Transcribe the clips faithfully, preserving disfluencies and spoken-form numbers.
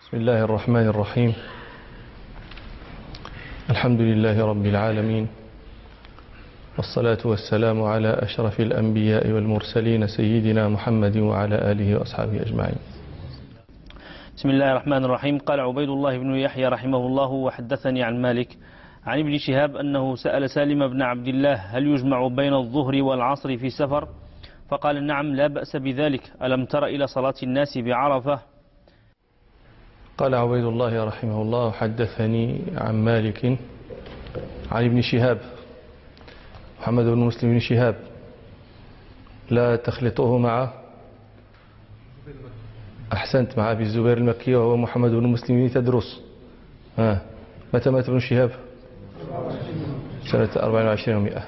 بسم الله الرحمن الرحيم. الحمد لله رب العالمين، والصلاة والسلام على أشرف الأنبياء والمرسلين سيدنا محمد وعلى آله وأصحابه أجمعين. بسم الله الرحمن الرحيم. قال عبيد الله بن يحيى رحمه الله: وحدثني عن مالك عن ابن شهاب أنه سأل سالم بن عبد الله: هل يجمع بين الظهر والعصر في سفر؟ فقال: نعم، لا بأس بذلك. ألم تر إلى صلاة الناس بعرفة؟ قال عبيد الله رحمه الله: حدثني عن مالك عن ابن شهاب، محمد بن مسلم بن شهاب، لا تخلطه مع أحسنت مع أبي الزبير المكي وهو محمد بن مسلم بن تدرس. ها متى مات ابن شهاب؟ سنة أربع وعشرين ومئة.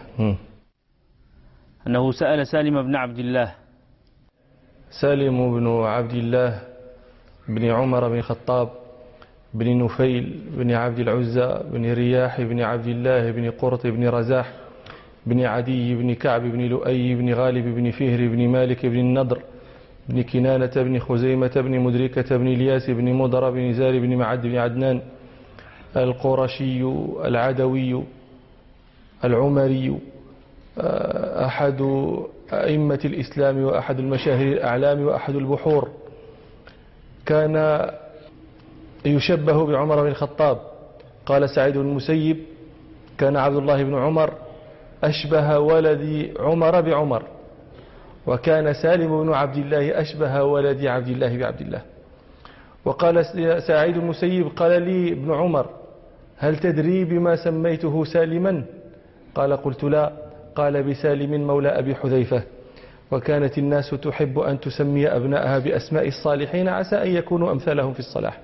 أنه سأل سالم بن عبد الله. سالم بن عبد الله بن عمر بن الخطاب بن نفيل بن عبد العزى بن رياح بن عبد الله بن قرط بن رزاح بن عدي بن كعب بن لؤي بن غالب بن فهر بن مالك بن النضر بن كنانة بن خزيمة بن مدركة بن الياس بن مضر بن زار بن معد بن عدنان القرشي العدوي العمري، أحد أئمة الإسلام وأحد المشاهير الأعلام وأحد البحور. كان يشبه بعمر بن الخطاب. قال سعيد بن المسيب: كان عبد الله بن عمر أشبه ولد عمر بعمر، وكان سالم بن عبد الله أشبه ولد عبد الله بعبد الله. وقال سعيد بن المسيب: قال لي ابن عمر: هل تدري بما سميته سالما؟ قال: قلت لا. قال: بسالم مولى أبي حذيفة. وكانت الناس تحب أن تسمي أبنائها بأسماء الصالحين عسى أن يكونوا أمثالهم في الصلاح.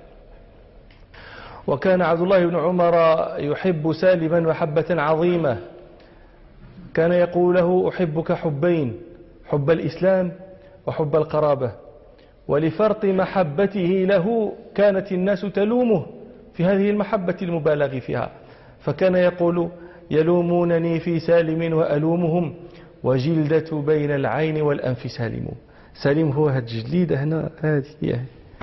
وكان عبد الله بن عمر يحب سالما محبة عظيمة، كان يقول له: أحبك حبين، حب الإسلام وحب القرابة. ولفرط محبته له كانت الناس تلومه في هذه المحبة المبالغ فيها، فكان يقول: يلومونني في سالم وألومهم، وجلدة بين العين والأنف سالم. سالم هو هذه الجليدة هنا، هذه هي.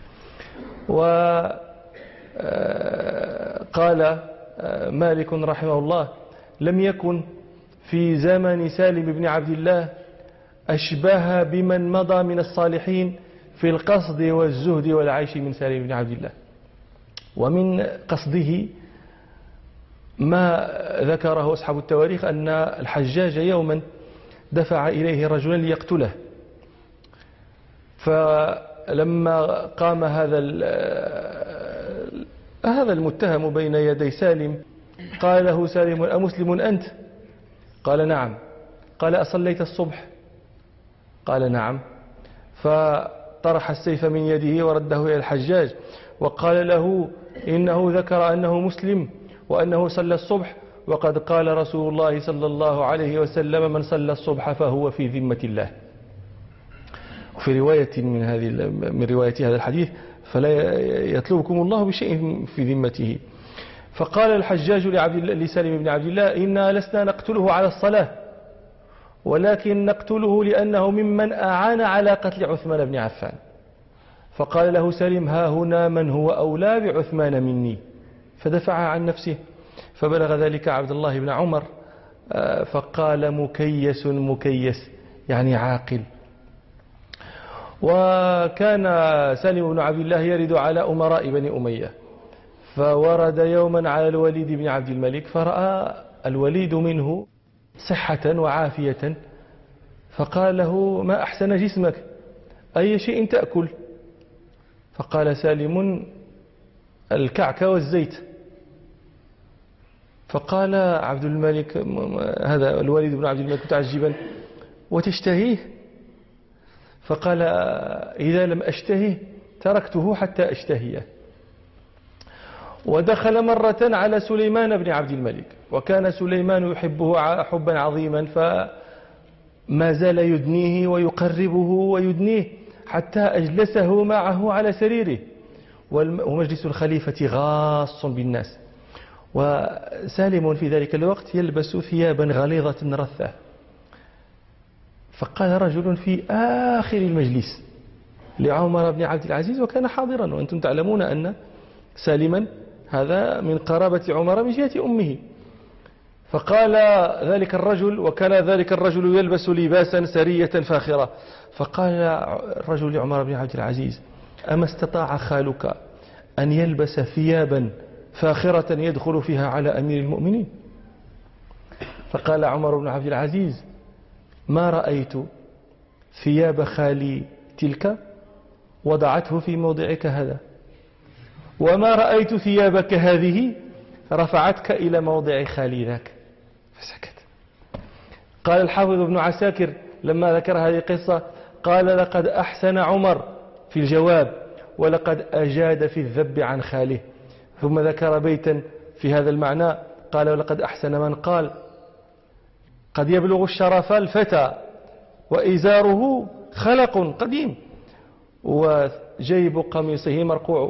وقال مالك رحمه الله: لم يكن في زمن سالم بن عبد الله أشبه بمن مضى من الصالحين في القصد والزهد والعيش من سالم بن عبد الله. ومن قصده ما ذكره أصحاب التواريخ أن الحجاج يوما دفع إليه رجلا ليقتله، فلما قام هذا هذا المتهم بين يدي سالم قال له سالم: أمسلم أنت؟ قال: نعم. قال: أصليت الصبح؟ قال: نعم. فطرح السيف من يده ورده إلى الحجاج وقال له: إنه ذكر أنه مسلم وأنه صلى الصبح، وقد قال رسول الله صلى الله عليه وسلم: من صلى الصبح فهو في ذمة الله. وفي رواية من هذه من رواية هذا الحديث: فلا يطلبكم الله بشيء في ذمته. فقال الحجاج لسالم بن عبد الله: إنا لسنا نقتله على الصلاة، ولكن نقتله لأنه ممن أعان على قتل عثمان بن عفان. فقال له سالم: ها هنا من هو أولى بعثمان مني. فدفع عن نفسه، فبلغ ذلك عبد الله بن عمر فقال: مكيس مكيس، يعني عاقل. وكان سالم بن عبد الله يرد على أمراء بني أمية، فورد يوما على الوليد بن عبد الملك، فرأى الوليد منه صحة وعافية، فقال له: ما أحسن جسمك، أي شيء تأكل؟ فقال سالم: الكعك والزيت. فقال عبد الملك، هذا الوليد بن عبد الملك متعجبا: وتشتهيه؟ فقال: إذا لم أشتهيه تركته حتى أشتهيه. ودخل مرة على سليمان بن عبد الملك، وكان سليمان يحبه حبا عظيما، فما زال يدنيه ويقربه ويدنيه حتى أجلسه معه على سريره، ومجلس الخليفة غاص بالناس، وسالم في ذلك الوقت يلبس ثيابا غليظة رثة. فقال رجل في آخر المجلس: لعمر بن عبد العزيز وكان حاضرا، وأنتم تعلمون أن سالما هذا من قرابة عمر من جهة أمه. فقال ذلك الرجل، وكان ذلك الرجل يلبس لباسا سرية فاخرة، فقال الرجل لعمر بن عبد العزيز: أما استطاع خالك أن يلبس ثيابا فاخرة يدخل فيها على أمير المؤمنين؟ فقال عمر بن عبد العزيز: ما رأيت ثياب خالي تلك وضعته في موضعك هذا، وما رأيت ثيابك هذه رفعتك إلى موضع خالي ذاك. فسكت. قال الحافظ ابن عساكر لما ذكر هذه القصة قال: لقد أحسن عمر في الجواب ولقد أجاد في الذب عن خاله. ثم ذكر بيتا في هذا المعنى قال: ولقد أحسن من قال: قد يبلغ الشرف الفتى وإزاره خلق قديم وجيب قميصه مرقوع.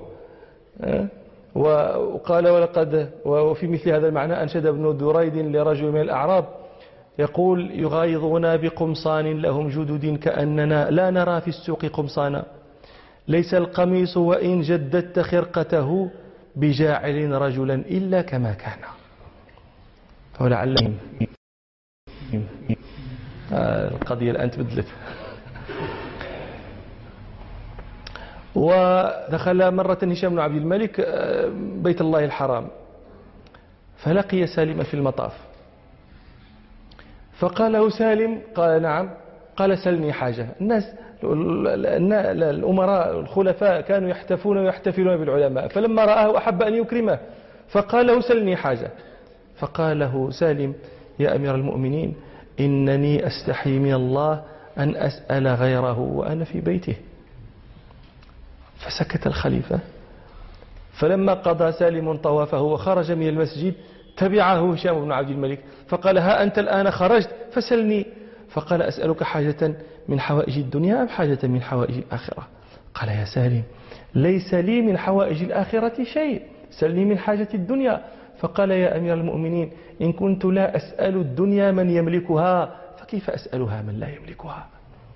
وقال: ولقد وفي مثل هذا المعنى أنشد ابن دريد لرجل من الأعراب يقول: يغايظنا بقمصان لهم جدد كأننا لا نرى في السوق قمصانا، ليس القميص وإن جددت خرقته بجاعل رجلا إلا كما كان. ولعل القضية الآن تبدلت. ودخل مرة هشام بن عبد الملك بيت الله الحرام فلقي سالما في المطاف، فقال له سالم: قال: نعم. قال: سلني حاجة. الناس الأمراء الخلفاء كانوا يحتفون ويحتفلون بالعلماء، فلما رآه أحب أن يكرمه فقال له: سلني حاجة. فقال له سالم: يا أمير المؤمنين، إنني أستحي من الله أن أسأل غيره وأنا في بيته. فسكت الخليفة. فلما قضى سالم طوافه وخرج من المسجد تبعه هشام بن عبد الملك فقال: ها أنت الآن خرجت فسلني. فقال: أسألك حاجة من حوائج الدنيا أم حاجة من حوائج الآخرة؟ قال: يا سالم، ليس لي من حوائج الآخرة شيء، سلني من حاجة الدنيا. فقال: يا أمير المؤمنين، إن كنت لا أسأل الدنيا من يملكها فكيف أسألها من لا يملكها؟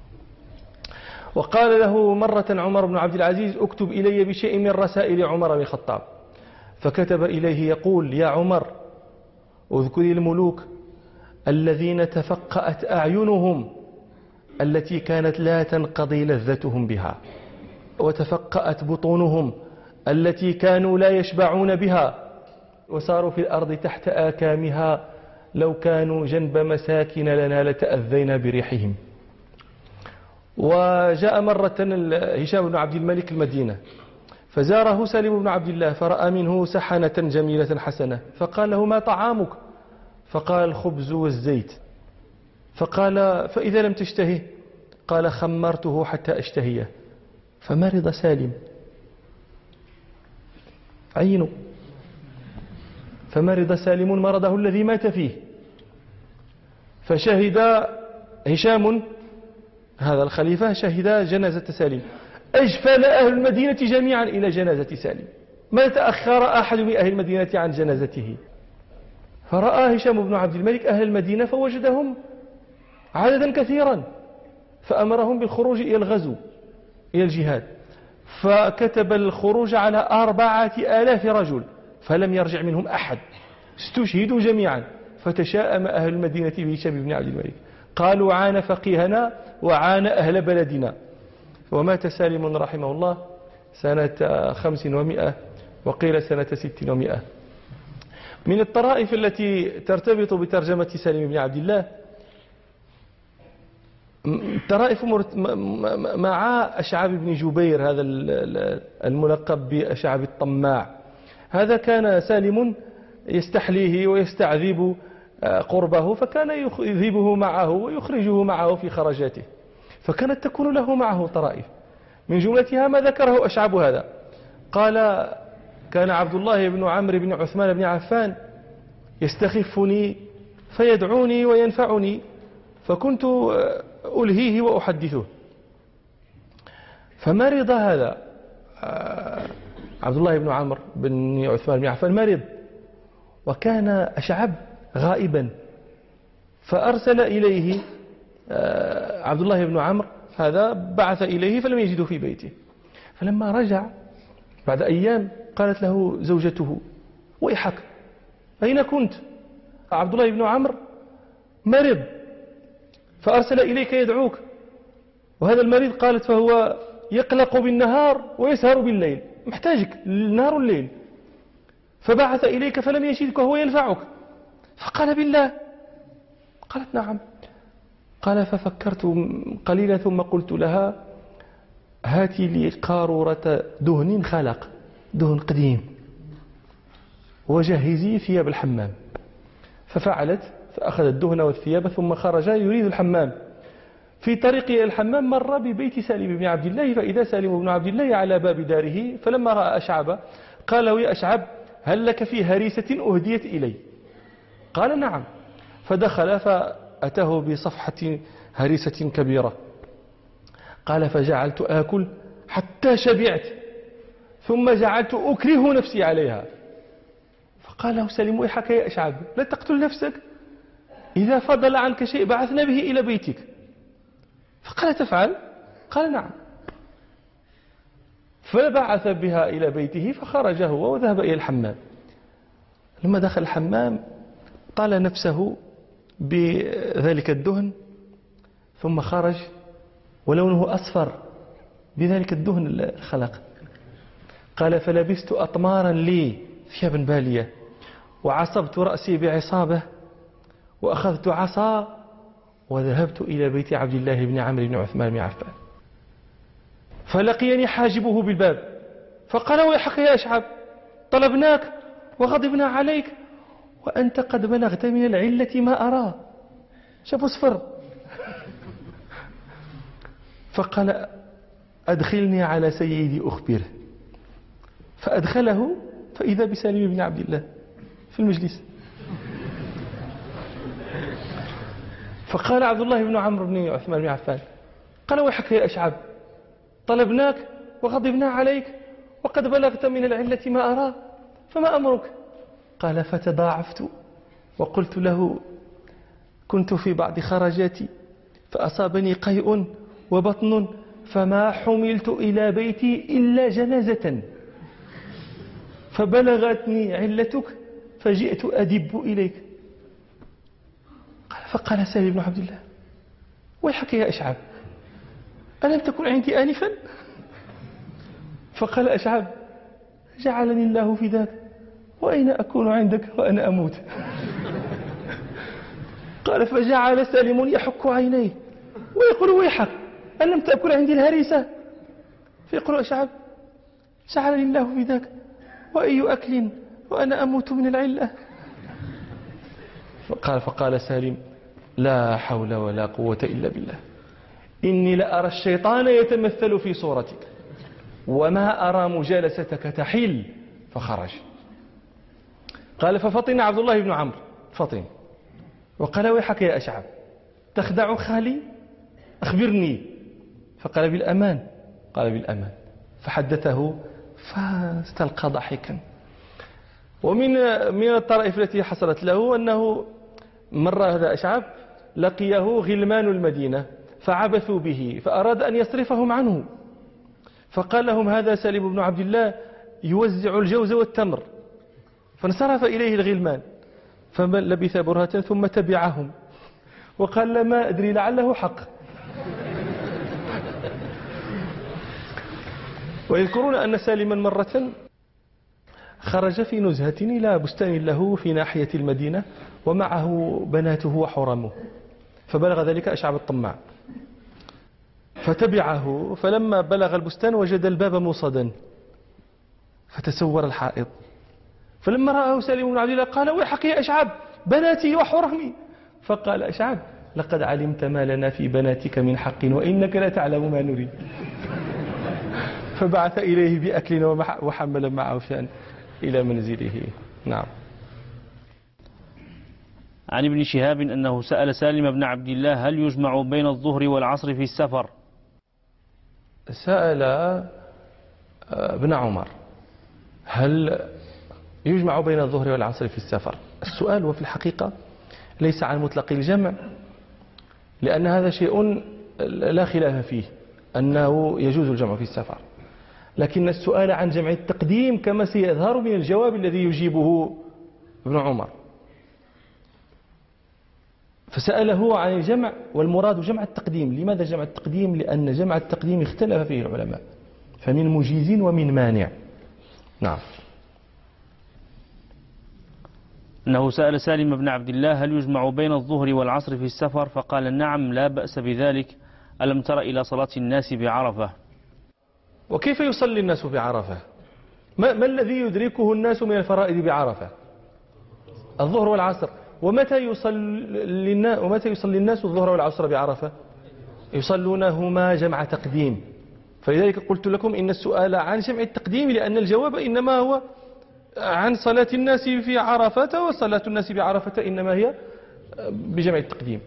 وقال له مرة عمر بن عبد العزيز: اكتب إلي بشيء من رسائل عمر بن الخطاب. فكتب إليه يقول: يا عمر، اذكر الملوك الذين تفقأت أعينهم التي كانت لا تنقضي لذتهم بها، وتفقأت بطونهم التي كانوا لا يشبعون بها، وصاروا في الأرض تحت آكامها، لو كانوا جنب مساكن لنا لتأذينا بريحهم. وجاء مرة هشام بن عبد الملك المدينة فزاره سالم بن عبد الله فرأى منه سحنة جميلة حسنة، فقال له: ما طعامك؟ فقال: الخبز والزيت. فقال: فإذا لم تشتهي؟ قال: خمرته حتى أشتهيه. فمرض سالم، عينه، فمرض سالم مرضه الذي مات فيه. فشهد هشام هذا الخليفة شهد جنازة سالم، أجفل أهل المدينة جميعا إلى جنازة سالم، ما تأخر أحد من أهل المدينة عن جنازته. فرأى هشام بن عبد الملك أهل المدينة فوجدهم عددا كثيرا، فأمرهم بالخروج إلى الغزو إلى الجهاد، فكتب الخروج على أربعة آلاف رجل فلم يرجع منهم أحد، استشهدوا جميعا. فتشاءم أهل المدينة بهشام بن عبد الملك، قالوا: عان فقيهنا وعان أهل بلدنا. ومات سالم رحمه الله سنة خمس ومئة وقيل سنة ست ومئة. من الطرائف التي ترتبط بترجمة سالم بن عبد الله طرائف مع أشعب بن جبير، هذا الملقب بأشعب الطماع. هذا كان سالم يستحليه ويستعذب قربه، فكان يذهبه معه ويخرجه معه في خرجاته، فكانت تكون له معه طرائف، من جملتها ما ذكره أشعب هذا. قال: كان عبد الله بن عمرو بن عثمان بن عفان يستخفني فيدعوني وينفعني، فكنت ألهيه وأحدثه. فمرض هذا عبد الله بن عمرو بن عثمان بن عفان، مرض، وكان أشعب غائبا، فأرسل إليه عبد الله بن عمرو هذا بعث إليه فلم يجده في بيته. فلما رجع بعد أيام قالت له زوجته ويحك أين كنت؟ عبد الله بن عمرو مرض فأرسل إليك يدعوك، وهذا المريض قالت فهو يقلق بالنهار ويسهر بالليل، محتاجك النهار والليل، فبعث إليك فلم يجدك وهو ينفعك. فقال بالله. قالت نعم. قال ففكرت قليلا ثم قلت لها هاتي لي قارورة دهن خلق، دهن قديم، وجهزي ثياب الحمام. ففعلت، فأخذ الدهن والثياب ثم خرج يريد الحمام. في طريقه إلى الحمام مر ببيت سالم بن عبد الله، فإذا سالم بن عبد الله على باب داره، فلما رأى أشعب قال له يا أشعب هل لك في هريسة أهديت إلي؟ قال نعم. فدخل فأتاه بصفحة هريسة كبيرة. قال فجعلت آكل حتى شبعت ثم جعلت أكره نفسي عليها. فقال له سالم ويحك يا أشعب لا تقتل نفسك، إذا فضل عنك شيء بعثنا به إلى بيتك. فقال تفعل؟ قال نعم. فبعث بها إلى بيته فخرج هو وذهب إلى الحمام. لما دخل الحمام طال نفسه بذلك الدهن ثم خرج ولونه أصفر بذلك الدهن الخلق. قال فلبست أطمارا لي ثيابا بالية وعصبت رأسي بعصابة وأخذت عصا وذهبت إلى بيت عبد الله بن عمرو بن عثمان بن عفان. فلقيني حاجبه بالباب فقال ويحك يا أشعب طلبناك وغضبنا عليك وأنت قد بلغت من العلة ما أرى. شاف صفر. فقال أدخلني على سيدي أخبره. فأدخله فإذا بسالم بن عبد الله في المجلس. فقال عبد الله بن عمرو بن عثمان بن عفان قال ويحك يا أشعب طلبناك وغضبنا عليك وقد بلغت من العلة ما أرى، فما أمرك؟ قال فتضاعفت وقلت له كنت في بعض خرجاتي فأصابني قيء وبطن فما حملت إلى بيتي إلا جنازة، فبلغتني علتك فجئت أدب إليك. فقال سالم بن عبد الله ويحك يا أشعب ألم تكن عندي آنفا؟ فقال أشعب جعلني الله فداك وأين أكون عندك وأنا أموت؟ قال فجعل سالم يحك عينيه ويقول ويحك ألم تأكل عندي الهريسة؟ فيقول أشعب جعلني الله فداك وأي أكل وأنا أموت من العلة؟ فقال فقال سالم لا حول ولا قوة إلا بالله إني لأرى الشيطان يتمثل في صورتك وما أرى مجالستك تحل. فخرج. قال ففطن عبد الله بن عمرو فطن وقال ويحك يا أشعب تخدع خالي أخبرني. فقال بالأمان. قال بالأمان. فحدثه فاستلقى ضحكا. ومن من الطرائف التي حصلت له أنه مر هذا أشعب لقيه غلمان المدينة فعبثوا به فأراد أن يصرفهم عنه، فقال لهم هذا سالم بن عبد الله يوزع الجوز والتمر، فانصرف إليه الغلمان فلبث برهة ثم تبعهم وقال ما أدري لعله حق. ويذكرون أن سالما مرة خرج في نزهة إلى بستان له في ناحية المدينة ومعه بناته وحرمه، فبلغ ذلك أشعب الطماع فتبعه، فلما بلغ البستان وجد الباب موصدا فتسور الحائط، فلما رآه سالم بن عبد الله قال ويحك يا أشعب بناتي وحرمي. فقال أشعب لقد علمت ما لنا في بناتك من حق وإنك لا تعلم ما نريد. فبعث إليه بأكل وحمل معه شأن إلى منزله. نعم. عن ابن شهاب أنه سأل سالم بن عبد الله هل يجمع بين الظهر والعصر في السفر؟ سأل ابن عمر هل يجمع بين الظهر والعصر في السفر؟ السؤال وفي الحقيقة ليس عن مطلق الجمع، لأن هذا شيء لا خلاف فيه أنه يجوز الجمع في السفر، لكن السؤال عن جمع التقديم كما سيظهر من الجواب الذي يجيبه ابن عمر. فسأله عن الجمع والمراد جمع التقديم. لماذا جمع التقديم؟ لأن جمع التقديم اختلف فيه العلماء، فمن مجيز ومن مانع. نعم. أنه سأل سالم بن عبد الله هل يجمع بين الظهر والعصر في السفر؟ فقال نعم لا بأس بذلك، ألم تر إلى صلاة الناس بعرفة؟ وكيف يصلي الناس بعرفة؟ ما, ما الذي يدركه الناس من الفرائض بعرفة؟ الظهر والعصر. ومتى يصلي ومتى يصلي الناس الظهر والعصر بعرفة؟ يصلونهما جمع تقديم. فلذلك قلت لكم إن السؤال عن جمع التقديم، لأن الجواب إنما هو عن صلاة الناس في عرفة، وصلاة الناس بعرفة إنما هي بجمع التقديم.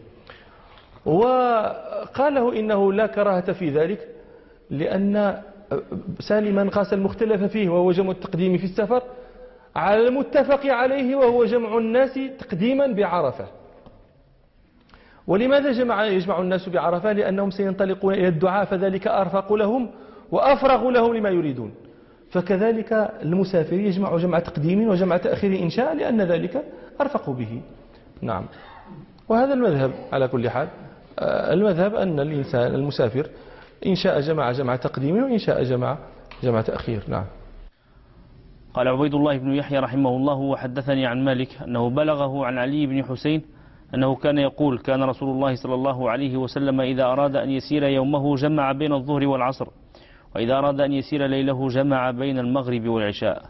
وقاله إنه لا كراهة في ذلك، لأن سالما قاس المختلف فيه وهو جمع التقديم في السفر على المتفق عليه وهو جمع الناس تقديما بعرفة. ولماذا جمع يجمع الناس بعرفة؟ لأنهم سينطلقون إلى الدعاء، فذلك أرفق لهم وأفرغ لهم لما يريدون. فكذلك المسافر يجمع جمع تقديم وجمع تأخير إن شاء، لأن ذلك أرفق به. نعم. وهذا المذهب على كل حال. المذهب أن الإنسان المسافر إن شاء جمع جمع تقديم وإن شاء جمع جمع تأخير. نعم. قال عبيد الله بن يحيى رحمه الله وحدثني عن مالك أنه بلغه عن علي بن حسين أنه كان يقول كان رسول الله صلى الله عليه وسلم إذا أراد أن يسير يومه جمع بين الظهر والعصر، وإذا أراد أن يسير ليله جمع بين المغرب والعشاء.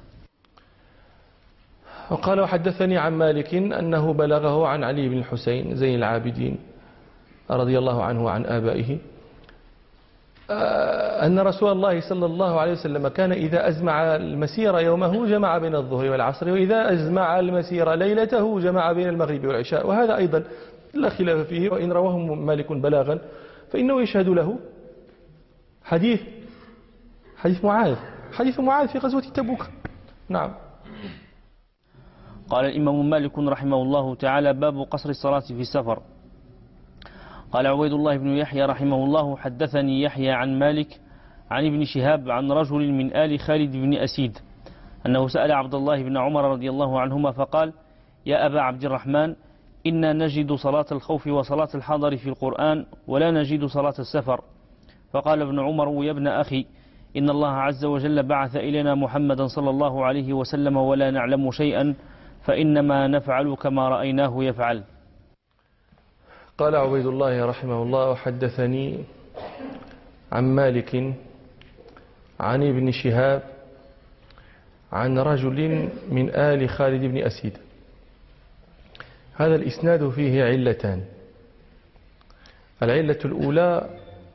وقال وحدثني عن مالك أنه بلغه عن علي بن الحسين زين العابدين رضي الله عنه وعن آبائه أن رسول الله صلى الله عليه وسلم كان إذا أزمع المسير يومه جمع بين الظهر والعصر، وإذا أزمع المسير ليلته جمع بين المغرب والعشاء. وهذا أيضا لا خلاف فيه، وإن رواه مالك بلاغا فإنه يشهد له حديث حديث معاذ حديث معاذ في غزوة تبوك. نعم. قال الإمام مالك رحمه الله تعالى باب قصر الصلاة في السفر. قال عبيد الله بن يحيى رحمه الله حدثني يحيى عن مالك عن ابن شهاب عن رجل من آل خالد بن أسيد أنه سأل عبد الله بن عمر رضي الله عنهما فقال يا أبا عبد الرحمن إنا نجد صلاة الخوف وصلاة الحضر في القرآن ولا نجد صلاة السفر. فقال ابن عمر يا ابن أخي إن الله عز وجل بعث إلينا محمدا صلى الله عليه وسلم ولا نعلم شيئا فإنما نفعل كما رأيناه يفعل. قال عبيد الله رحمه الله وحدثني عن مالك عن ابن شهاب عن رجل من آل خالد بن أسيد. هذا الإسناد فيه علتان. العلة الأولى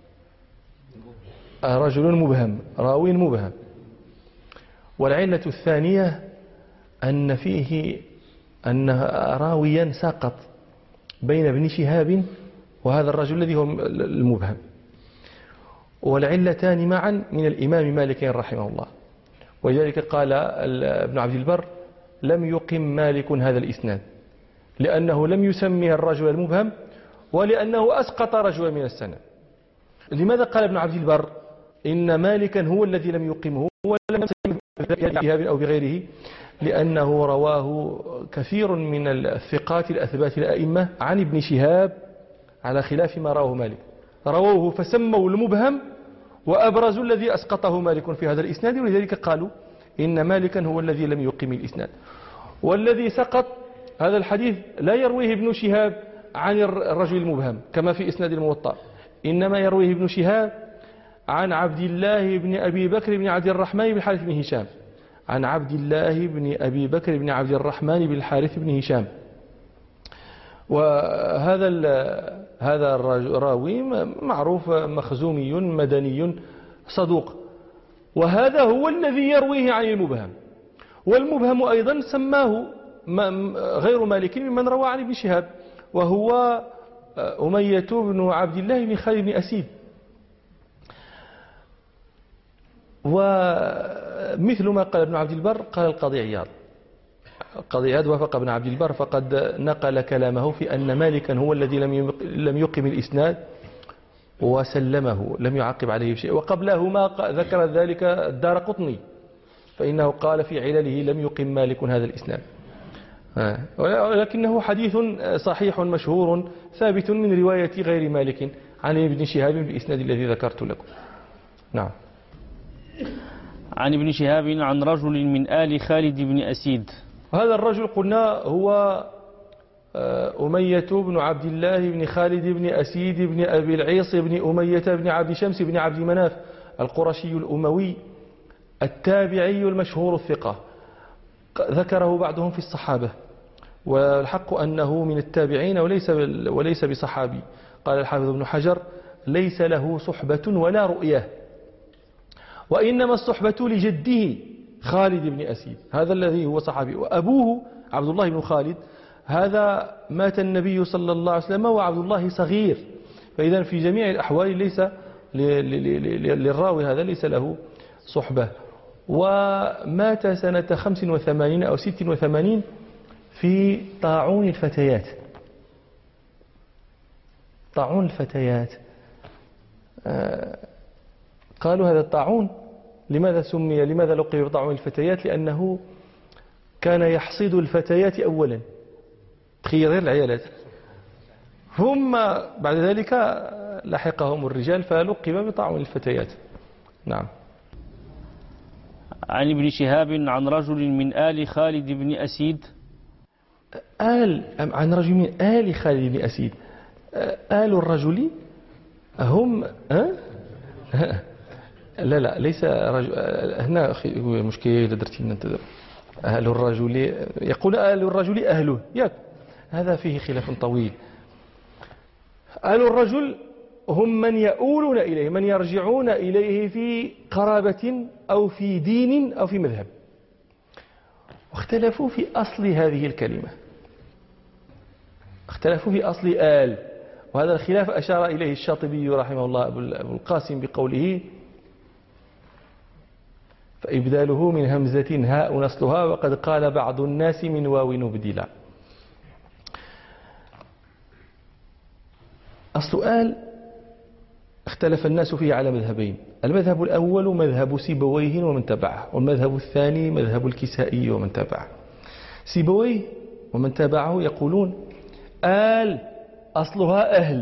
رجل مبهم، راوي مبهم. والعلة الثانية أن فيه أن راويا سقط بين ابن شهاب وهذا الرجل الذي هو المبهم. والعلتان معا من الإمام مالك رحمه الله، ولذلك قال ابن عبد البر لم يقم مالك هذا الإسناد، لأنه لم يسمي الرجل المبهم ولأنه أسقط رجلا من السنة. لماذا قال ابن عبد البر إن مالكا هو الذي لم يقمه ولم يسمي بشهاب أو بغيره؟ لأنه رواه كثير من الثقات الأثبات الأئمة عن ابن شهاب على خلاف ما رواه مالك، رووه فسموا المبهم وأبرزوا الذي أسقطه مالك في هذا الإسناد، ولذلك قالوا إن مالكا هو الذي لم يقم الإسناد. والذي سقط هذا الحديث لا يرويه ابن شهاب عن الرجل المبهم كما في إسناد الموطأ، إنما يرويه ابن شهاب عن عبد الله بن أبي بكر بن عبد الرحمن بن الحارث بن هشام عن عبد الله بن أبي بكر بن عبد الرحمن بن الحارث بن هشام. وهذا هذا الراوي معروف مخزومي مدني صدوق، وهذا هو الذي يرويه عن المبهم. والمبهم أيضا سماه غير مالك ممن روى عن ابن شهاب، وهو أمية بن عبد الله بن خالد بن أسيد. ومثل ما قال ابن عبد البر قال القاضي عياض. القاضي عياض وافق ابن عبد البر فقد نقل كلامه في أن مالكا هو الذي لم يقم الإسناد، وسلمه، لم يعقب عليه بشيء. وقبلهما ذكر ذلك الدارقطني، فإنه قال في علله لم يقم مالك هذا الإسناد، ولكنه حديث صحيح مشهور ثابت من رواية غير مالك عن ابن شهاب بالإسناد الذي ذكرت لكم. نعم. عن ابن شهاب عن رجل من آل خالد بن أسيد. هذا الرجل قلنا هو أمية بن عبد الله بن خالد بن أسيد بن أبي العيص بن أمية بن عبد شمس بن عبد مناف القرشي الأموي التابعي المشهور الثقة، ذكره بعضهم في الصحابة، والحق أنه من التابعين وليس وليس بصحابي. قال الحافظ ابن حجر ليس له صحبة ولا رؤية، وإنما الصحبة لجده خالد بن أسيد، هذا الذي هو صحابي، وأبوه عبد الله بن خالد هذا مات النبي صلى الله عليه وسلم وعبد الله صغير، فإذا في جميع الأحوال ليس للراوي هذا ليس له صحبة. ومات سنة خمس وثمانين أو ست وثمانين في طاعون الفتيات. طاعون الفتيات قالوا هذا الطاعون لماذا سمي لماذا لقب بطاعون الفتيات؟ لأنه كان يحصد الفتيات أولا، تخيل غير العيالات، ثم بعد ذلك لحقهم الرجال فلقب بطاعون الفتيات. نعم. عن ابن شهاب عن رجل من آل خالد بن أسيد. آل عن رجل من آل خالد بن أسيد. آل الرجل هم أه؟ لا لا ليس رجل هنا مشكلة درتي ننتظر. أهل الرجل يقول آل الرجل أهله ياك، هذا فيه خلاف طويل. آل الرجل هم من يؤولون إليه، من يرجعون إليه في قرابة أو في دين أو في مذهب، واختلفوا في أصل هذه الكلمة، اختلفوا في أصل آل، وهذا الخلاف أشار إليه الشاطبي رحمه الله أبو القاسم بقوله فإبداله من همزة هاء نصلها، وقد قال بعض الناس من واو نبدلا. أصل آل اختلف الناس فيه على مذهبين، المذهب الأول مذهب سيبويه ومن تبعه، والمذهب الثاني مذهب الكسائي ومن تبعه. سيبويه ومن تبعه يقولون آل أصلها أهل،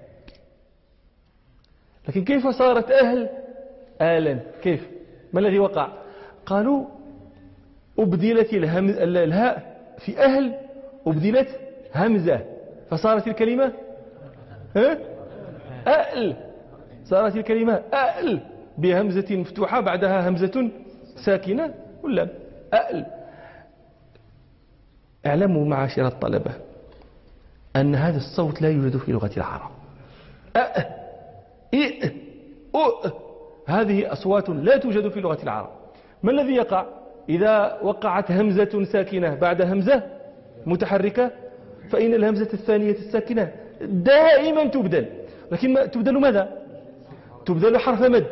لكن كيف صارت أهل آلا؟ كيف؟ ما الذي وقع؟ قالوا أبدلت الهاء في أهل، أبدلت همزة فصارت الكلمة أهل، صارت الكلمة أهل بهمزة مفتوحة بعدها همزة ساكنة ولا أهل. اعلموا معاشر الطلبة أن هذا الصوت لا يوجد في لغة العرب. أه إيه أه هذه أصوات لا توجد في لغة العرب. ما الذي يقع إذا وقعت همزة ساكنة بعد همزة متحركة؟ فإن الهمزة الثانية الساكنة دائما تبدل، لكن ما تبدل ماذا؟ تبدل حرف مد.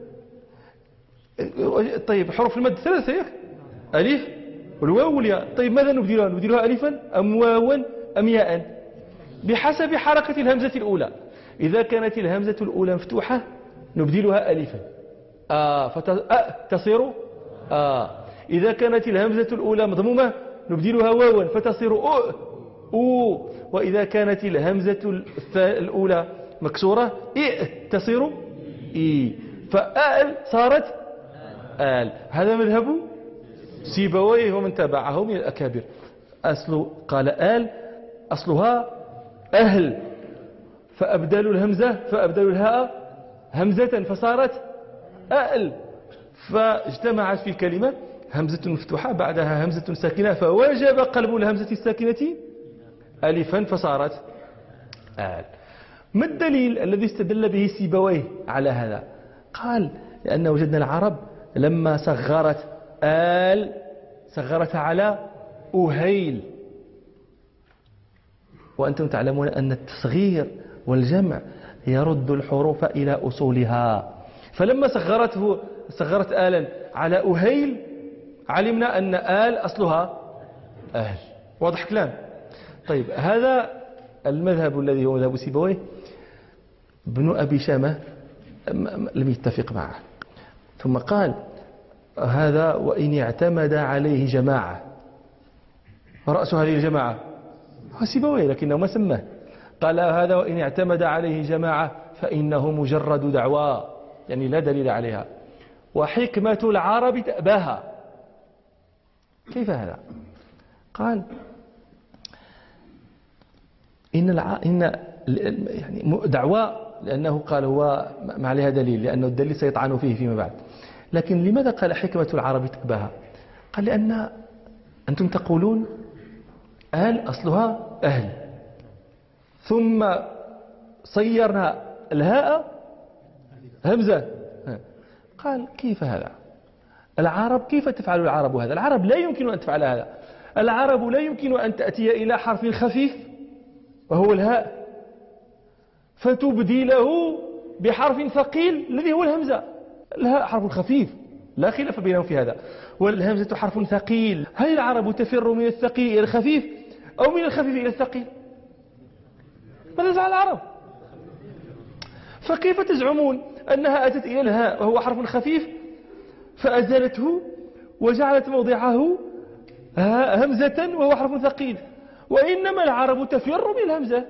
طيب حروف المد ثلاثة، ألف والواو والياء، طيب ماذا نبدلها؟ نبدلها ألفا أم واوا أم ياء؟ بحسب حركة الهمزة الأولى. إذا كانت الهمزة الأولى مفتوحة نبدلها ألفا آه فتصير آه، إذا كانت الهمزة الأولى مضمومة نبدلها واوا فتصير أو أو، وإذا كانت الهمزة الأولى مكسورة إيه تصير إي، فآل صارت آل. هذا مذهب سيبويه ومن تبعه من الأكابر. أصل قال آل أصلها أهل، فأبدلوا الهمزة فأبدلوا الهاء همزة فصارت أهل، فاجتمعت في الكلمة همزة مفتوحة بعدها همزة ساكنة، فوجب قلب الهمزة الساكنة ألفا فصارت آل. ما الدليل الذي استدل به سيبويه على هذا؟ قال لأن وجدنا العرب لما صغرت آل صغرتها على أهيل، وأنتم تعلمون أن التصغير والجمع يرد الحروف إلى أصولها، فلما صغرته صغرت آلا على أهيل علمنا أن آل أصلها أهل. واضح كلام؟ طيب هذا المذهب الذي هو مذهب سيبويه ابن أبي شامة لم يتفق معه، ثم قال هذا وإن اعتمد عليه جماعة، رأس هذه الجماعة هو سيبويه لكنه ما سماه، قال هذا وإن اعتمد عليه جماعة فإنه مجرد دعوى، يعني لا دليل عليها، وحكمة العرب تأباها. كيف هذا؟ قال إن الع... إن يعني دعوى لأنه قال هو ما عليها دليل، لأنه الدليل سيطعن فيه فيما بعد. لكن لماذا قال حكمة العرب تأباها؟ قال لأن أنتم تقولون أهل أصلها أهل، ثم صيرنا الهاء همزة. قال كيف هذا؟ العرب كيف تفعل العرب هذا؟ العرب لا يمكن أن تفعل هذا. العرب لا يمكن أن تأتي إلى حرف خفيف وهو الهاء فتبدله بحرف ثقيل الذي هو الهمزة. الهاء حرف خفيف لا خلاف بينهم في هذا، والهمزة حرف ثقيل. هل العرب تفر من الثقيل إلى الخفيف أو من الخفيف إلى الثقيل؟ ماذا فعل العرب؟ فكيف تزعمون أنها أتت إلى الهاء وهو حرف خفيف فأزالته وجعلت موضعه همزة وهو حرف ثقيل، وإنما العرب تفر من الهمزة؟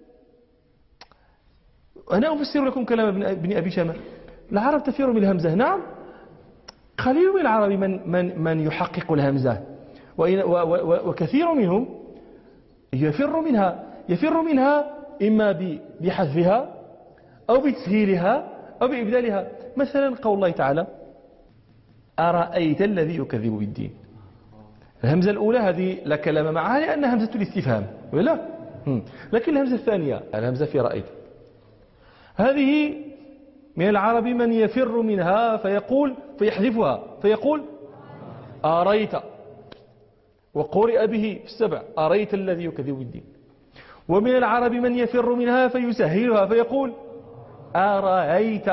أنا أفسر لكم كلام ابن أبي شامة. العرب تفر من الهمزة، نعم، قليل من العرب من, من, من يحقق الهمزة، وكثير منهم يفر منها يفر منها إما بحذفها أو بتسهيلها أو بإبدالها. مثلا قول الله تعالى أرأيت الذي يكذب بالدين، الهمزة الأولى هذه لا كلام معها لأنها همزة الاستفهام ولا؟ لكن الهمزة الثانية الهمزة في رأيت هذه من العرب من يفر منها فيقول فيحذفها فيقول أريت، وقرئ به في السبع أريت الذي يكذب بالدين. ومن العرب من يفر منها فيسهلها فيقول أرأيت،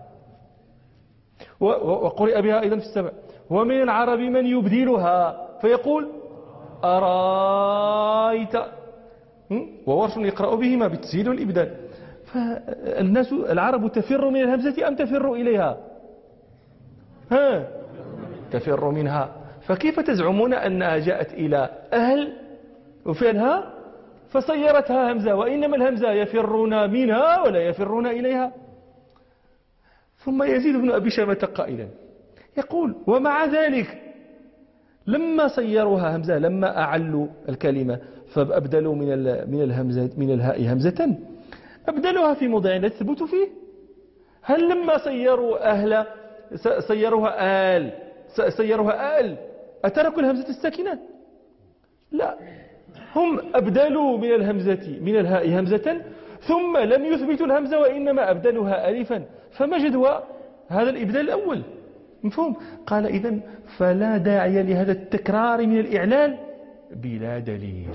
وقرئ بها أيضا في السبع. ومن العرب من يبدلها فيقول أرأيت، وورش يقرأ بهما بالتسهيل والإبدال. فالناس العرب تفر من الهمزة أم تفر إليها؟ ها تفر منها. فكيف تزعمون أنها جاءت إلى أهل وفينها فصيرتها همزة، وإنما الهمزة يفرون منها ولا يفرون إليها؟ ثم يزيد ابن أبي شامة قائلا يقول ومع ذلك لما صيروها همزة، لما أعلوا الكلمة فأبدلوا من من الهمزة من الهاء همزة، أبدلوها في موضع لا تثبت فيه. هل لما صيروا أهل صيروها آل صيروها آل أتركوا الهمزة الساكنة؟ لا، هم أبدلوا من الهمزة من الهاء همزة ثم لم يثبتوا الهمزة وإنما أبدلوها ألفا، فما جدوى هذا الإبدال الأول؟ مفهوم؟ قال إذن فلا داعي لهذا التكرار من الإعلان بلا دليل.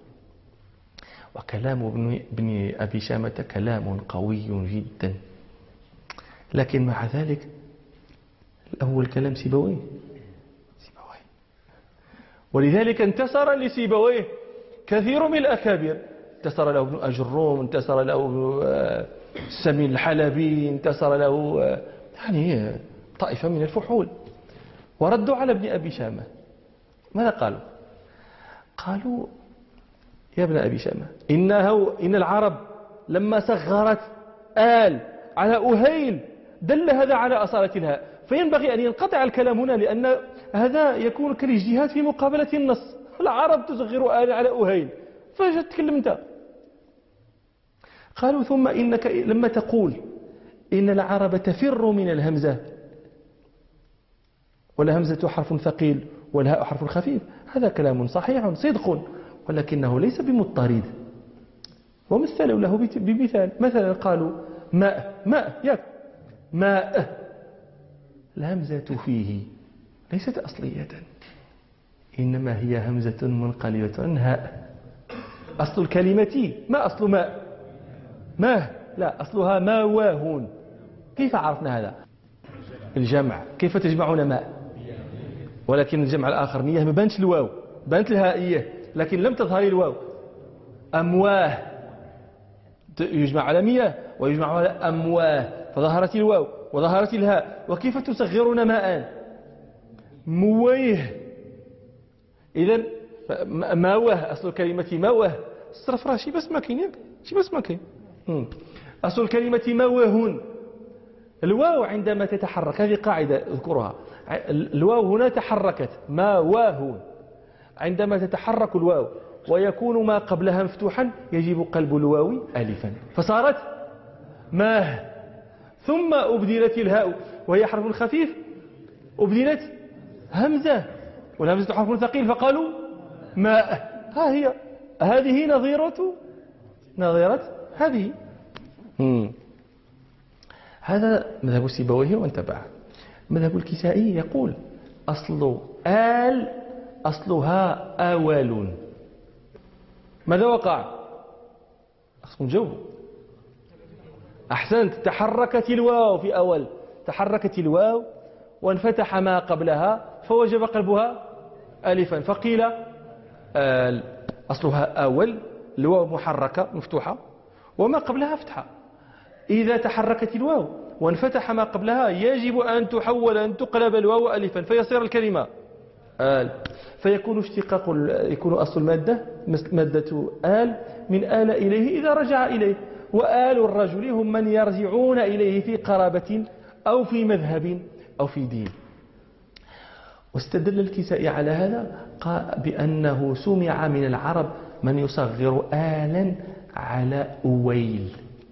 وكلام ابن أبي شامة كلام قوي جدا، لكن مع ذلك الأول كلام سيبويه سيبويه ولذلك انتصر لسيبويه كثير من الأكابر. انتصر له ابن أجروم، انتصر له ابن السمين الحلبي، انتصر له يعني طائفة من الفحول، وردوا على ابن أبي شامة. ماذا قالوا؟ قالوا يا ابن أبي شامة إنه إن العرب لما صغرت آل على أهيل دل هذا على أصالة الهاء، فينبغي أن ينقطع الكلام هنا، لأن هذا يكون كالاجتهاد في مقابلة النص. العرب تصغر آل على أهيل فجأة تكلمت. قالوا ثم إنك لما تقول إن العرب تفر من الهمزة والهمزة حرف ثقيل والهاء حرف خفيف، هذا كلام صحيح صدق، ولكنه ليس بمضطرد. ومثلوا له بمثال، مثلا قالوا ماء ماء ياك ماء، الهمزة فيه ليست أصلية، إنما هي همزة منقلبة هاء. أصل الكلمة ما أصل ماء ماء لا، أصلها ماواهون. كيف عرفنا هذا؟ الجمع، كيف تجمعون ماء؟ ولكن الجمع الآخر مياه ما بانتش الواو، بانت الهائية لكن لم تظهر الواو. أمواه يجمع على مياه، ويجمع على أمواه فظهرت الواو وظهرت الهاء. وكيف تصغرون ماء؟ مويه. إذن ماوه أصل الكلمة ماوه الصرف راه شي بس ما كاين شي بس ما كاين. أصل الكلمة ماوهون. الواو عندما تتحرك هذه قاعدة اذكرها، الواو هنا تحركت ماوهون. عندما تتحرك الواو ويكون ما قبلها مفتوحا يجب قلب الواو ألفا فصارت ماه. ثم أبدلت الهاء وهي حرف خفيف أبدلت همزة والهمزة حرف ثقيل فقالوا ماء. ها هي هذه نظيرة نظيرة هذه. مم. هذا مذهب سيبويه وانتبع. مذهب الكسائي يقول أصل آل أصلها أول. ماذا وقع؟ أخذكم جاوبوا. أحسنت، تحركت الواو في أول، تحركت الواو وانفتح ما قبلها فوجب قلبها ألفا فقيل آل. أصلها أول، الواو محركة مفتوحة وما قبلها فتحة. إذا تحركت الواو وانفتح ما قبلها يجب أن تحول أن تقلب الواو ألفا فيصير الكلمة آل. فيكون اشتقاق يكون أصل المادة مادة آل من آل إليه إذا رجع إليه. وآل الرجل هم من يرجعون إليه في قرابة أو في مذهب أو في دين. واستدل الكسائي على هذا قال بأنه سمع من العرب من يصغر آلا على أويل،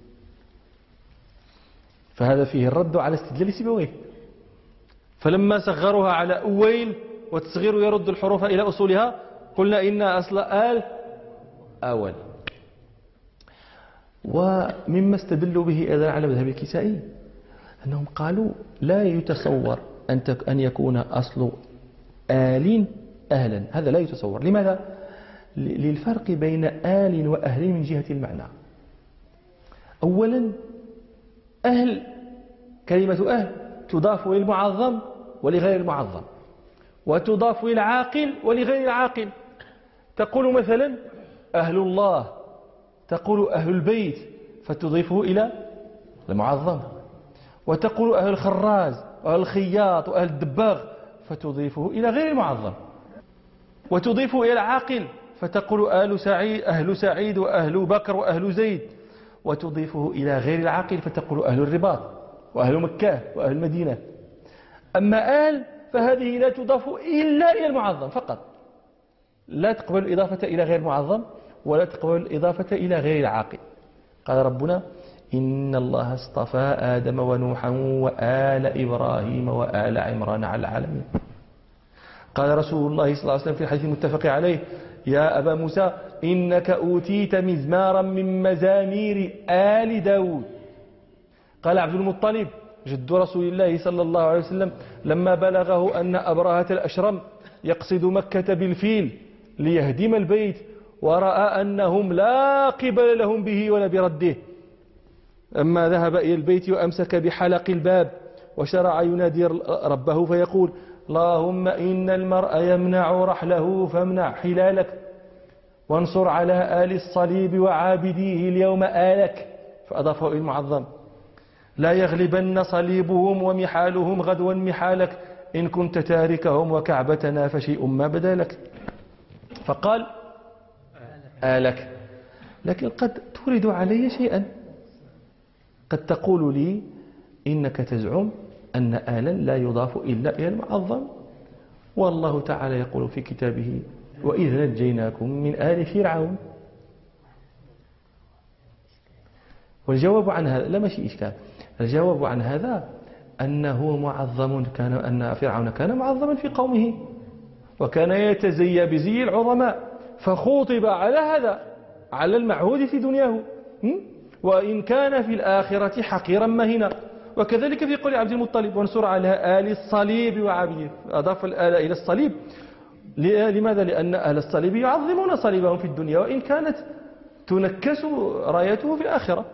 فهذا فيه الرد على استدلال سيبويه. فلما صغروها على أويل والتصغير يرد الحروف إلى أصولها قلنا إن أصل آل أول. ومما استدلوا به أيضا على مذهب الكسائي أنهم قالوا لا يتصور أن يكون أصل آل أهلا، هذا لا يتصور. لماذا؟ للفرق بين آل وأهل من جهة المعنى. أولا أهل كلمة أهل تضاف إلى المعظم ولغير المعظم وتضاف إلى العاقل ولغير العاقل. تقول مثلا أهل الله، تقول أهل البيت فتضيفه إلى المعظم، وتقول أهل الخراز وأهل الخياط وأهل الدباغ فتضيفه إلى غير المعظم، وتضيفه إلى العاقل فتقول أهل سعيد أهل سعيد وأهل بكر وأهل زيد، وتضيفه إلى غير العاقل فتقول أهل الرباط وأهل مكة وأهل المدينة. أما آل فهذه لا تضاف إلا إلى المعظم فقط، لا تقبل الإضافة إلى غير المعظم ولا تقبل الإضافة إلى غير العاقل. قال ربنا إن الله اصطفى آدم ونوحا وآل إبراهيم وآل عمران على العالمين. قال رسول الله صلى الله عليه وسلم في الحديث المتفق عليه يا أبا موسى إنك أوتيت مزمارا من مزامير آل داود. قال عبد المطلب جد رسول الله صلى الله عليه وسلم لما بلغه أن أبرهة الأشرم يقصد مكة بالفيل ليهدم البيت ورأى أنهم لا قبل لهم به ولا برده، أما ذهب إلى البيت وأمسك بحلق الباب وشرع ينادي ربه فيقول اللهم إن المرء يمنع رحله فامنع حلالك وانصر على آل الصليب وعابديه اليوم آلك، فأضافه إلى المعظم لا يغلبن صليبهم ومحالهم غدوا محالك إن كنت تاركهم وكعبتنا فشيء ما بدا لك، فقال آلك. لكن قد تورد علي شيئا، قد تقول لي إنك تزعم أن آلا لا يضاف إلا إلى المعظم، والله تعالى يقول في كتابه وإذ نجيناكم من آل فرعون. والجواب عن هذا لا ماشي إشكال، الجواب عن هذا أنه معظم كان أن فرعون كان معظما في قومه وكان يتزيى بزي العظماء فخوطب على هذا على المعهود في دنياه وإن كان في الآخرة حقيرا مهينا. وكذلك في قول عبد المطلب وانصر على آل الصليب وعابديه، أضاف الآل إلى الصليب. لماذا؟ لأن أهل الصليب يعظمون صليبهم في الدنيا وإن كانت تنكس رايته في الآخرة.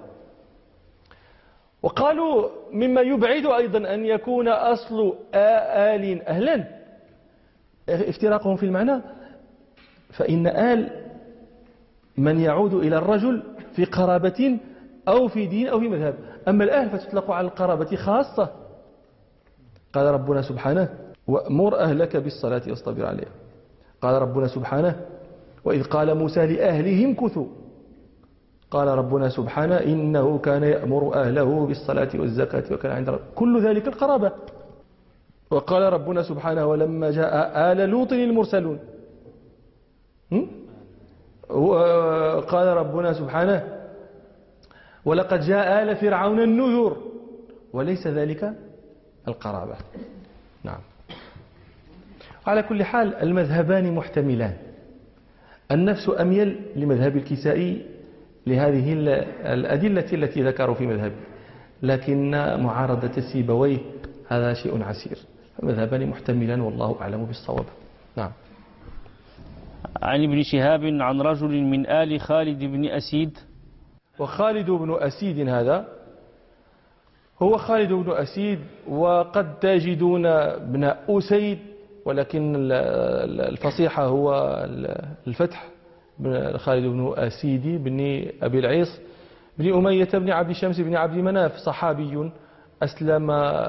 وقالوا مما يبعد أيضا أن يكون أصل آل أهلا افتراقهم في المعنى، فإن آل من يعود إلى الرجل في قرابة أو في دين أو في مذهب. أما الأهل فتطلق على القرابة خاصة. قال ربنا سبحانه وأمر أهلك بالصلاة واصطبر عليها. قال ربنا سبحانه وإذ قال موسى لأهله امكثوا. قال ربنا سبحانه إنه كان يأمر أهله بالصلاة والزكاة وكان عند ربه. كل ذلك القرابة. وقال ربنا سبحانه ولما جاء آل لوط المرسلون. وقال ربنا سبحانه ولقد جاء آل فرعون النذر. وليس ذلك القرابة. نعم. على كل حال المذهبان محتملان. النفس أميل لمذهب الكسائي لهذه الأدلة التي ذكروا في مذهبه، لكن معارضة سيبويه هذا شيء عسير. المذهبان محتملان والله أعلم بالصواب. نعم. عن ابن شهاب عن رجل من آل خالد بن أسيد. وخالد بن أسيد هذا هو خالد بن أسيد، وقد تجدون ابن أسيد، ولكن الفصيحة هو الفتح. خالد بن أسيد بن أبي العيص بن أمية بن عبد شمس بن عبد مناف، صحابي أسلم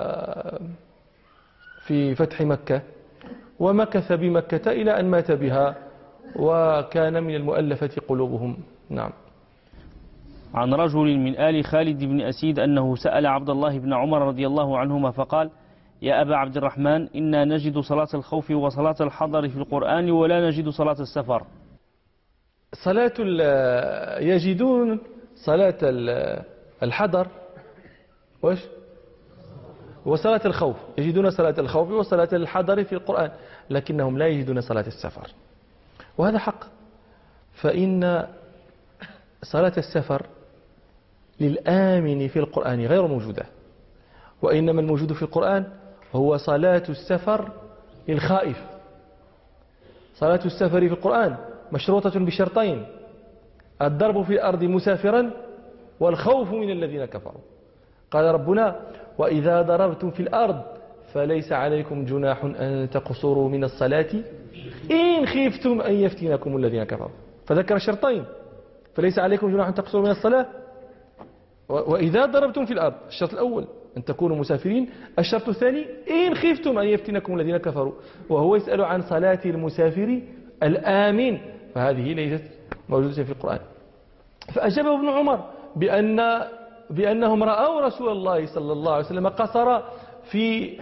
في فتح مكة ومكث بمكة إلى أن مات بها، وكان من المؤلفة قلوبهم. نعم. عن رجل من آل خالد بن أسيد أنه سأل عبد الله بن عمر رضي الله عنهما فقال يا أبا عبد الرحمن إنا نجد صلاة الخوف وصلاة الحضر في القرآن ولا نجد صلاة السفر. صلاة يجدون صلاة الحضر وش وصلاة الخوف، يجدون صلاة الخوف وصلاة الحضر في القرآن، لكنهم لا يجدون صلاة السفر. وهذا حق، فإن صلاة السفر للآمن في القرآن غير موجودة، وإنما الموجود في القرآن هو صلاة السفر للخائف. صلاة السفر في القرآن مشروطة بشرطين: الضرب في الأرض مسافرا والخوف من الذين كفروا. قال ربنا وإذا ضربتم في الأرض فليس عليكم جناح أن تقصروا من الصلاة إن خفتم أن يفتنكم الذين كفروا. فذكر شرطين: فليس عليكم جناح أن تقصروا من الصلاة، وإذا ضربتم في الأرض. الشرط الأول أن تكونوا مسافرين، الشرط الثاني إن خفتم أن يفتنكم الذين كفروا، وهو يسأل عن صلاة المسافر الآمن، فهذه ليست موجودة في القرآن. فأجابه ابن عمر بأن بأنهم رأوا رسول الله صلى الله عليه وسلم قصر في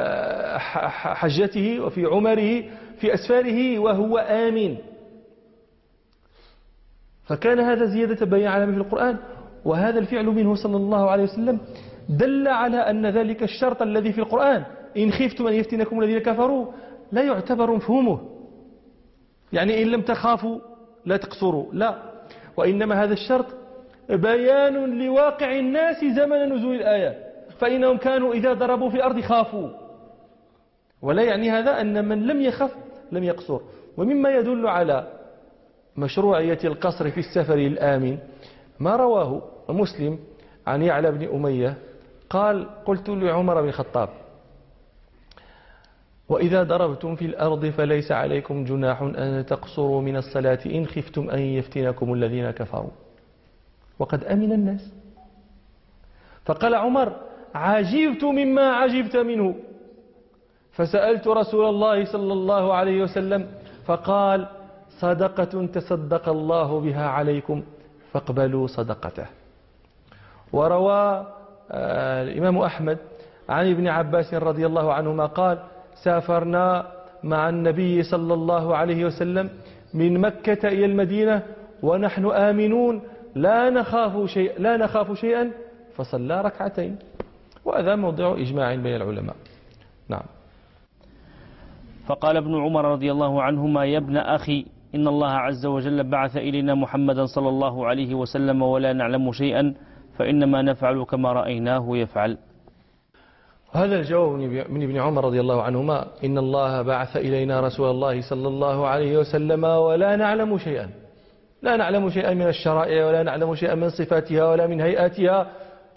حجته وفي عمره في أسفاره وهو آمن، فكان هذا زيادة بيان على ما في القرآن. وهذا الفعل منه صلى الله عليه وسلم دل على أن ذلك الشرط الذي في القرآن إن خفتم أن يفتنكم الذين كفروا لا يعتبر مفهومه، يعني إن لم تخافوا لا تقصروا، لا، وإنما هذا الشرط بيان لواقع الناس زمن نزول الآية، فإنهم كانوا إذا ضربوا في الأرض خافوا، ولا يعني هذا أن من لم يخف لم يقصر. ومما يدل على مشروعية القصر في السفر الآمن ما رواه مسلم عن يعلى بن أمية قال قلت لعمر بن الخطاب وإذا ضربتم في الأرض فليس عليكم جناح أن تقصروا من الصلاة إن خفتم أن يفتنكم الذين كفروا، وقد أمن الناس. فقال عمر عجبت مما عجبت منه، فسألت رسول الله صلى الله عليه وسلم فقال صدقة تصدق الله بها عليكم فاقبلوا صدقته. وروى الإمام أحمد عن ابن عباس رضي الله عنهما قال سافرنا مع النبي صلى الله عليه وسلم من مكة إلى المدينة ونحن آمنون لا نخاف شيء لا نخاف شيئا فصلى ركعتين. وهذا موضع إجماع بين العلماء. نعم. فقال ابن عمر رضي الله عنهما يا ابن أخي إن الله عز وجل بعث إلينا محمدا صلى الله عليه وسلم ولا نعلم شيئا فإنما نفعل كما رأيناه يفعل. هذا الجواب من ابن عمر رضي الله عنهما إن الله بعث إلينا رسول الله صلى الله عليه وسلم ولا نعلم شيئا، لا نعلم شيئا من الشرائع ولا نعلم شيئا من صفاتها ولا من هيئاتها،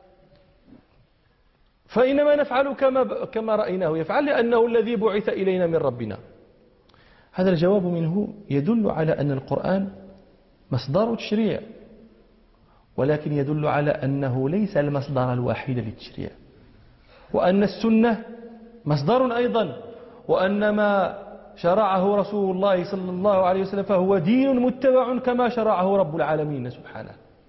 فإنما نفعل كما كما رأيناه يفعل لأنه الذي بعث إلينا من ربنا. هذا الجواب منه يدل على أن القرآن مصدر تشريع، ولكن يدل على أنه ليس المصدر الوحيد للتشريع، وأن السنة مصدر أيضا، وأن ما شرعه رسول الله صلى الله عليه وسلم فهو دين متبع كما شرعه رب العالمين سبحانه.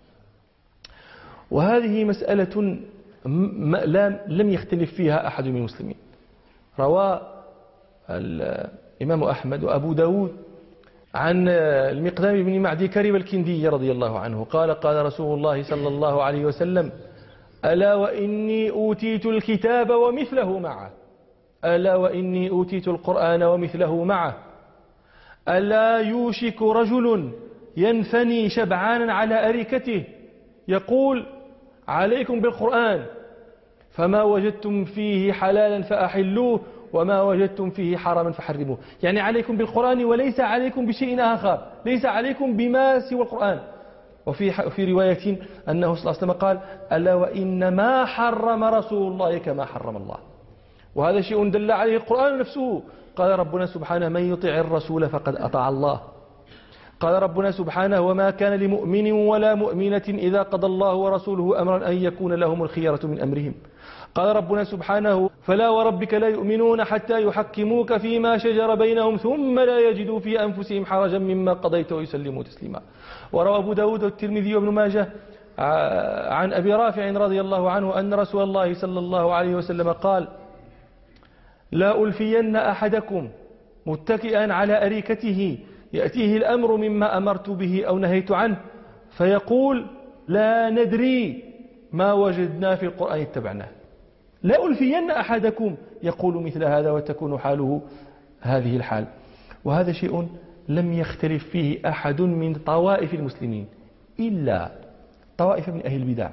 وهذه مسألة لم يختلف فيها أحد من المسلمين. روى الإمام أحمد وأبو داود عن المقدام بن معدي كرب الكندي رضي الله عنه قال قال رسول الله صلى الله عليه وسلم: ألا وإني أوتيت الكتاب ومثله معه، ألا وإني أوتيت القرآن ومثله معه، ألا يوشك رجل ينثني شبعانا على أريكته يقول: عليكم بالقرآن فما وجدتم فيه حلالا فأحلوه وما وجدتم فيه حراما فحرموه. يعني عليكم بالقرآن وليس عليكم بشيء آخر، ليس عليكم بما سوى القرآن. وفي في رواية أنه صلى الله عليه وسلم قال: ألا وإن ما حرم رسول الله كما حرم الله. وهذا شيء دل عليه القرآن نفسه. قال ربنا سبحانه: من يطع الرسول فقد أطاع الله. قال ربنا سبحانه: وما كان لمؤمن ولا مؤمنة إذا قضى الله ورسوله أمرا أن يكون لهم الخيرة من أمرهم. قال ربنا سبحانه: فلا وربك لا يؤمنون حتى يحكموك فيما شجر بينهم ثم لا يجدوا في أنفسهم حرجا مما قضيت ويسلموا تسليما. وروى أبو داود والترمذي وابن ماجه عن أبي رافع رضي الله عنه أن رسول الله صلى الله عليه وسلم قال: لا ألفين أحدكم متكئا على أريكته يأتيه الأمر مما أمرت به أو نهيت عنه فيقول: لا ندري ما وجدنا في القرآن اتبعناه. لا ألفين أحدكم يقول مثل هذا وتكون حاله هذه الحال. وهذا شيء لم يختلف فيه أحد من طوائف المسلمين إلا طوائف من أهل البدع،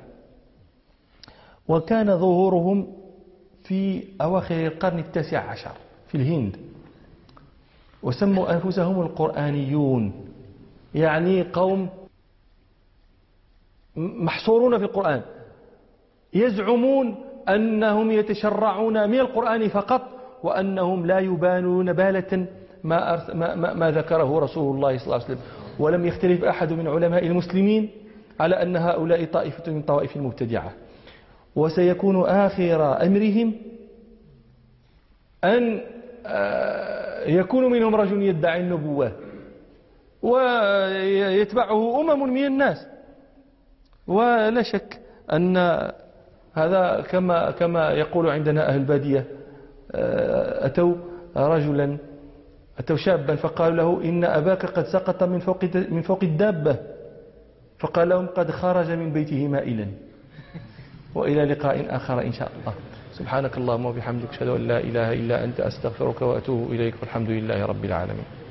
وكان ظهورهم في أواخر القرن التاسع عشر في الهند، وسموا أنفسهم القرآنيون، يعني قوم محصورون في القرآن، يزعمون أنهم يتشرعون من القرآن فقط، وأنهم لا يبانون بالة ما, ما, ما ذكره رسول الله صلى الله عليه وسلم. ولم يختلف أحد من علماء المسلمين على أن هؤلاء طائفة من طوائف المبتدعة، وسيكون آخر أمرهم أن يكون منهم رجل يدعي النبوة ويتبعه أمم من الناس. ولا شك أن هذا كما كما يقول عندنا أهل البادية: أتوا رجلا أتوا شابا فقالوا له: إن أباك قد سقط من فوق من فوق الدابة، فقال لهم: قد خرج من بيته مائلا. وإلى لقاء آخر إن شاء الله. سبحانك اللهم وبحمدك أشهد أن لا إله إلا أنت أستغفرك وأتوب إليك، والحمد لله رب العالمين.